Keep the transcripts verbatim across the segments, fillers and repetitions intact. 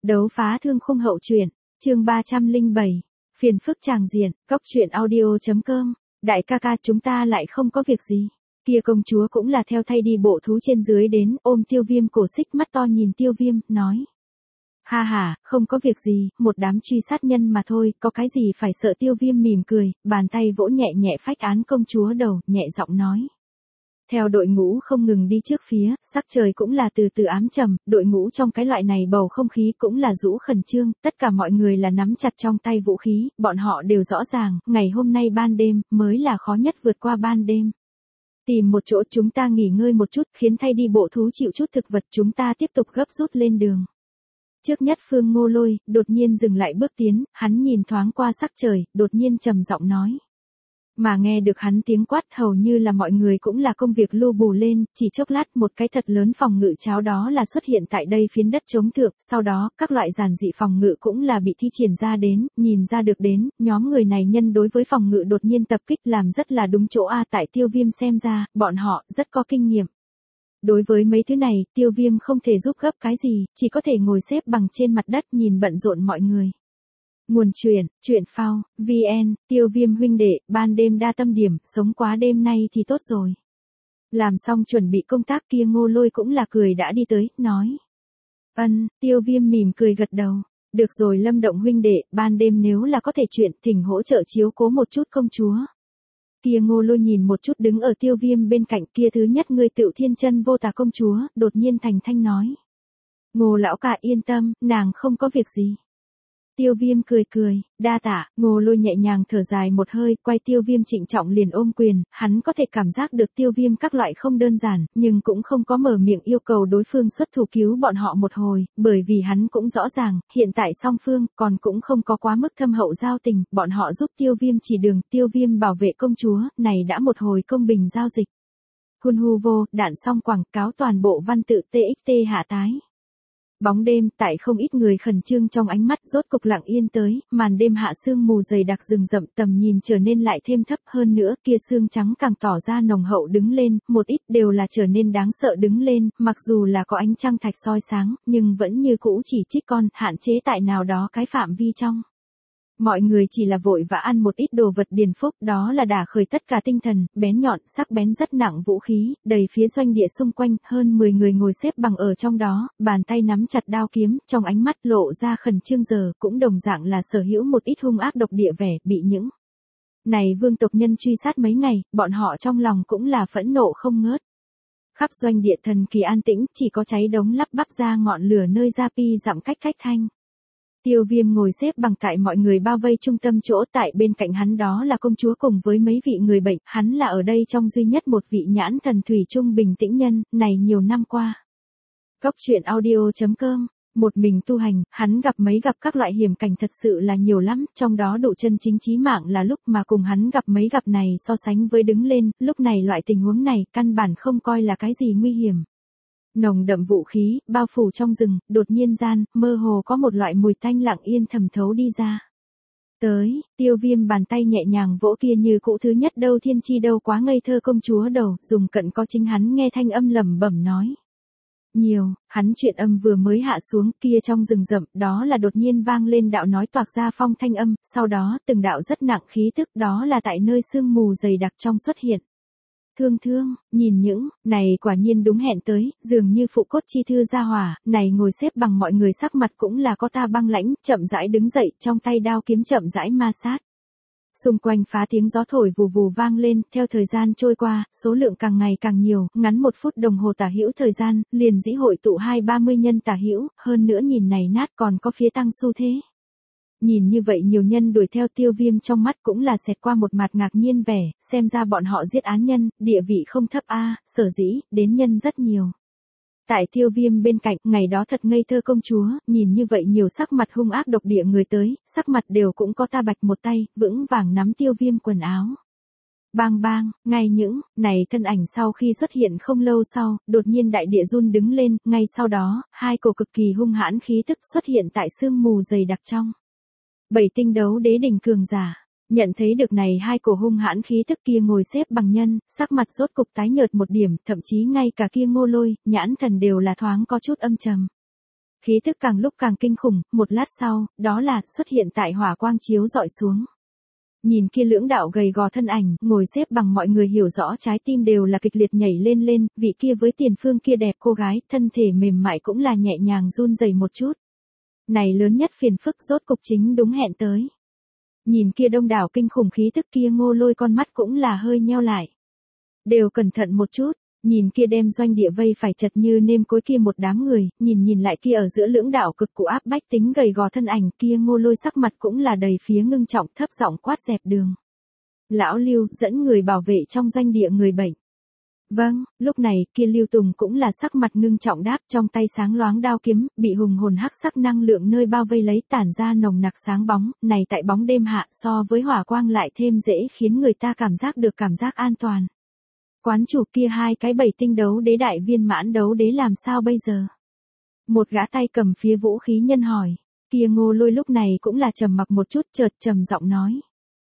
Đấu phá thương khung hậu truyện, chương ba trăm lẻ bảy, phiền phức tràng diện, cóc truyện audio chấm com, đại ca ca chúng ta lại không có việc gì. Kia công chúa cũng là theo thay đi bộ thú trên dưới đến, ôm Tiêu Viêm cổ xích mắt to nhìn Tiêu Viêm, nói. Ha ha, không có việc gì, một đám truy sát nhân mà thôi, có cái gì phải sợ. Tiêu Viêm mỉm cười, bàn tay vỗ nhẹ nhẹ phách án công chúa đầu, nhẹ giọng nói. Theo đội ngũ không ngừng đi trước phía, sắc trời cũng là từ từ ám trầm, đội ngũ trong cái loại này bầu không khí cũng là rũ khẩn trương, tất cả mọi người là nắm chặt trong tay vũ khí, bọn họ đều rõ ràng, ngày hôm nay ban đêm, mới là khó nhất vượt qua ban đêm. Tìm một chỗ chúng ta nghỉ ngơi một chút, khiến thay đi bộ thú chịu chút thực vật, chúng ta tiếp tục gấp rút lên đường. Trước nhất Phương Ngô Lôi, đột nhiên dừng lại bước tiến, hắn nhìn thoáng qua sắc trời, đột nhiên trầm giọng nói. Mà nghe được hắn tiếng quát hầu như là mọi người cũng là công việc lưu bù lên, chỉ chốc lát một cái thật lớn phòng ngự cháo đó là xuất hiện tại đây phiến đất chống thượng, sau đó các loại giản dị phòng ngự cũng là bị thi triển ra đến, nhìn ra được đến, nhóm người này nhân đối với phòng ngự đột nhiên tập kích làm rất là đúng chỗ a. Tại Tiêu Viêm xem ra, bọn họ rất có kinh nghiệm. Đối với mấy thứ này, Tiêu Viêm không thể giúp gấp cái gì, chỉ có thể ngồi xếp bằng trên mặt đất nhìn bận rộn mọi người. Nguồn truyện, truyện phao, vn, Tiêu Viêm huynh đệ, ban đêm đa tâm điểm, sống quá đêm nay thì tốt rồi. Làm xong chuẩn bị công tác kia Ngô Lôi cũng là cười đã đi tới, nói. Ân, Tiêu Viêm mỉm cười gật đầu. Được rồi Lâm Động huynh đệ, ban đêm nếu là có thể chuyện, thỉnh hỗ trợ chiếu cố một chút công chúa. Kia Ngô Lôi nhìn một chút đứng ở Tiêu Viêm bên cạnh kia thứ nhất người Tựu Thiên Chân Vô Tà công chúa, đột nhiên thành thanh nói. Ngô lão ca yên tâm, nàng không có việc gì. Tiêu Viêm cười cười, đa tạ. Ngô Lôi nhẹ nhàng thở dài một hơi, quay Tiêu Viêm trịnh trọng liền ôm quyền, hắn có thể cảm giác được Tiêu Viêm các loại không đơn giản, nhưng cũng không có mở miệng yêu cầu đối phương xuất thủ cứu bọn họ một hồi, bởi vì hắn cũng rõ ràng, hiện tại song phương, còn cũng không có quá mức thâm hậu giao tình, bọn họ giúp Tiêu Viêm chỉ đường, Tiêu Viêm bảo vệ công chúa, này đã một hồi công bình giao dịch. Hun hu vô, đạn xong quảng cáo toàn bộ văn tự tê ích tê hạ tái. Bóng đêm, tại không ít người khẩn trương trong ánh mắt rốt cục lặng yên tới, màn đêm hạ sương mù dày đặc rừng rậm tầm nhìn trở nên lại thêm thấp hơn nữa, kia sương trắng càng tỏ ra nồng hậu đứng lên, một ít đều là trở nên đáng sợ đứng lên, mặc dù là có ánh trăng thạch soi sáng, nhưng vẫn như cũ chỉ trích con, hạn chế tại nào đó cái phạm vi trong. Mọi người chỉ là vội và ăn một ít đồ vật điền phúc, đó là đả khởi tất cả tinh thần, bén nhọn, sắc bén rất nặng vũ khí, đầy phía doanh địa xung quanh, hơn mười người ngồi xếp bằng ở trong đó, bàn tay nắm chặt đao kiếm, trong ánh mắt lộ ra khẩn trương giờ, cũng đồng dạng là sở hữu một ít hung ác độc địa vẻ, bị những này vương tộc nhân truy sát mấy ngày, bọn họ trong lòng cũng là phẫn nộ không ngớt. Khắp doanh địa thần kỳ an tĩnh, chỉ có cháy đống lắp bắp ra ngọn lửa nơi ra pi dặm cách cách thanh. Tiêu Viêm ngồi xếp bằng tại mọi người bao vây trung tâm chỗ, tại bên cạnh hắn đó là công chúa cùng với mấy vị người bệnh, hắn là ở đây trong duy nhất một vị nhãn thần thủy chung bình tĩnh nhân, này nhiều năm qua. Cóc truyện audio chấm com, một mình tu hành, hắn gặp mấy gặp các loại hiểm cảnh thật sự là nhiều lắm, trong đó độ chân chính chí mạng là lúc mà cùng hắn gặp mấy gặp này so sánh với đứng lên, lúc này loại tình huống này căn bản không coi là cái gì nguy hiểm. Nồng đậm vũ khí, bao phủ trong rừng, đột nhiên gian, mơ hồ có một loại mùi tanh lặng yên thầm thấu đi ra. Tới, Tiêu Viêm bàn tay nhẹ nhàng vỗ kia như cũ thứ nhất đâu thiên chi đâu quá ngây thơ công chúa đầu, dùng cận có chính hắn nghe thanh âm lẩm bẩm nói. Nhiều, hắn chuyện âm vừa mới hạ xuống kia trong rừng rậm, đó là đột nhiên vang lên đạo nói toạc ra phong thanh âm, sau đó từng đạo rất nặng khí tức đó là tại nơi sương mù dày đặc trong xuất hiện. Thương thương, nhìn những, này quả nhiên đúng hẹn tới, dường như phụ cốt chi thư gia hỏa, này ngồi xếp bằng mọi người sắc mặt cũng là có ta băng lãnh, chậm rãi đứng dậy, trong tay đao kiếm chậm rãi ma sát. Xung quanh phá tiếng gió thổi vù vù vang lên, theo thời gian trôi qua, số lượng càng ngày càng nhiều, ngắn một phút đồng hồ tả hữu thời gian, liền dĩ hội tụ hai ba mươi nhân tả hữu, hơn nữa nhìn này nát còn có phía tăng xu thế. Nhìn như vậy nhiều nhân đuổi theo Tiêu Viêm trong mắt cũng là xẹt qua một mặt ngạc nhiên vẻ, xem ra bọn họ giết án nhân, địa vị không thấp a, sở dĩ, đến nhân rất nhiều. Tại Tiêu Viêm bên cạnh, ngày đó thật ngây thơ công chúa, nhìn như vậy nhiều sắc mặt hung ác độc địa người tới, sắc mặt đều cũng có ta bạch một tay, vững vàng nắm Tiêu Viêm quần áo. Bang bang, ngay những, này thân ảnh sau khi xuất hiện không lâu sau, đột nhiên đại địa run đứng lên, ngay sau đó, hai cổ cực kỳ hung hãn khí tức xuất hiện tại sương mù dày đặc trong. Bảy tinh đấu đế đỉnh cường giả, nhận thấy được này hai cổ hung hãn khí tức kia ngồi xếp bằng nhân, sắc mặt rốt cục tái nhợt một điểm, thậm chí ngay cả kia Ngô Lôi, nhãn thần đều là thoáng có chút âm trầm. Khí tức càng lúc càng kinh khủng, một lát sau, đó là xuất hiện tại hỏa quang chiếu dọi xuống. Nhìn kia lưỡng đạo gầy gò thân ảnh, ngồi xếp bằng mọi người hiểu rõ trái tim đều là kịch liệt nhảy lên lên, vị kia với tiền phương kia đẹp cô gái, thân thể mềm mại cũng là nhẹ nhàng run rẩy một chút. Này lớn nhất phiền phức rốt cục chính đúng hẹn tới. Nhìn kia đông đảo kinh khủng khí tức kia Ngô Lôi con mắt cũng là hơi nheo lại. Đều cẩn thận một chút, nhìn kia đem doanh địa vây phải chật như nêm cối kia một đám người, nhìn nhìn lại kia ở giữa lưỡng đảo cực cụ áp bách tính gầy gò thân ảnh kia Ngô Lôi sắc mặt cũng là đầy phía ngưng trọng thấp giọng quát dẹp đường. Lão Lưu dẫn người bảo vệ trong doanh địa người bệnh. Vâng, lúc này kia Lưu Tùng cũng là sắc mặt ngưng trọng đáp trong tay sáng loáng đao kiếm, bị hùng hồn hắc sắc năng lượng nơi bao vây lấy tản ra nồng nặc sáng bóng, này tại bóng đêm hạ so với hỏa quang lại thêm dễ khiến người ta cảm giác được cảm giác an toàn. Quán chủ kia hai cái bảy tinh đấu đế đại viên mãn đấu đế làm sao bây giờ? Một gã tay cầm phía vũ khí nhân hỏi, kia Ngô Lôi lúc này cũng là trầm mặc một chút chợt trầm giọng nói.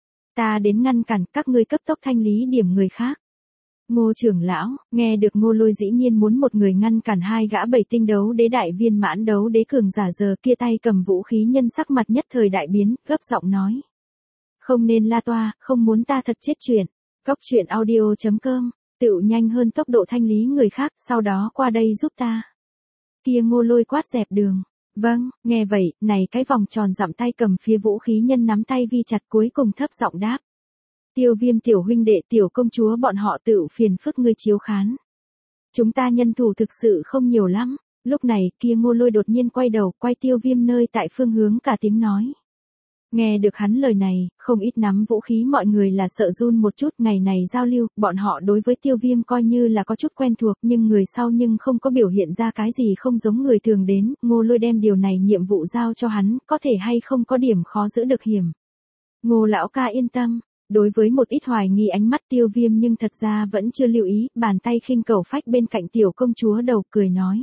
Ta đến ngăn cản các ngươi cấp tốc thanh lý điểm người khác. Ngô trưởng lão, nghe được Ngô Lôi dĩ nhiên muốn một người ngăn cản hai gã bảy tinh đấu đế đại viên mãn đấu đế cường giả giờ kia tay cầm vũ khí nhân sắc mặt nhất thời đại biến, gấp giọng nói. Không nên la toa, không muốn ta thật chết chuyện. Cóc truyện audio chấm com, tựu nhanh hơn tốc độ thanh lý người khác, sau đó qua đây giúp ta. Kia Ngô Lôi quát dẹp đường. Vâng, nghe vậy, này cái vòng tròn dặm tay cầm phía vũ khí nhân nắm tay vi chặt cuối cùng thấp giọng đáp. Tiêu Viêm tiểu huynh đệ tiểu công chúa bọn họ tự phiền phức ngươi chiếu khán. Chúng ta nhân thủ thực sự không nhiều lắm. Lúc này kia Ngô Lôi đột nhiên quay đầu quay Tiêu Viêm nơi tại phương hướng cả tiếng nói. Nghe được hắn lời này, không ít nắm vũ khí mọi người là sợ run một chút ngày này giao lưu, bọn họ đối với Tiêu Viêm coi như là có chút quen thuộc nhưng người sau nhưng không có biểu hiện ra cái gì không giống người thường đến, Ngô Lôi đem điều này nhiệm vụ giao cho hắn, có thể hay không có điểm khó giữ được hiểm. Ngô lão ca yên tâm. Đối với một ít hoài nghi ánh mắt Tiêu Viêm nhưng thật ra vẫn chưa lưu ý, bàn tay khinh cầu phách bên cạnh tiểu công chúa đầu cười nói.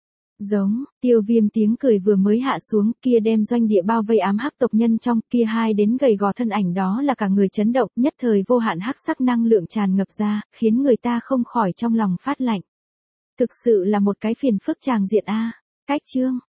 Giống, Tiêu Viêm tiếng cười vừa mới hạ xuống kia đem doanh địa bao vây ám hắc tộc nhân trong kia hai đến gầy gò thân ảnh đó là cả người chấn động nhất thời vô hạn hắc sắc năng lượng tràn ngập ra, khiến người ta không khỏi trong lòng phát lạnh. Thực sự là một cái phiền phức tràng diện a. Cách chương.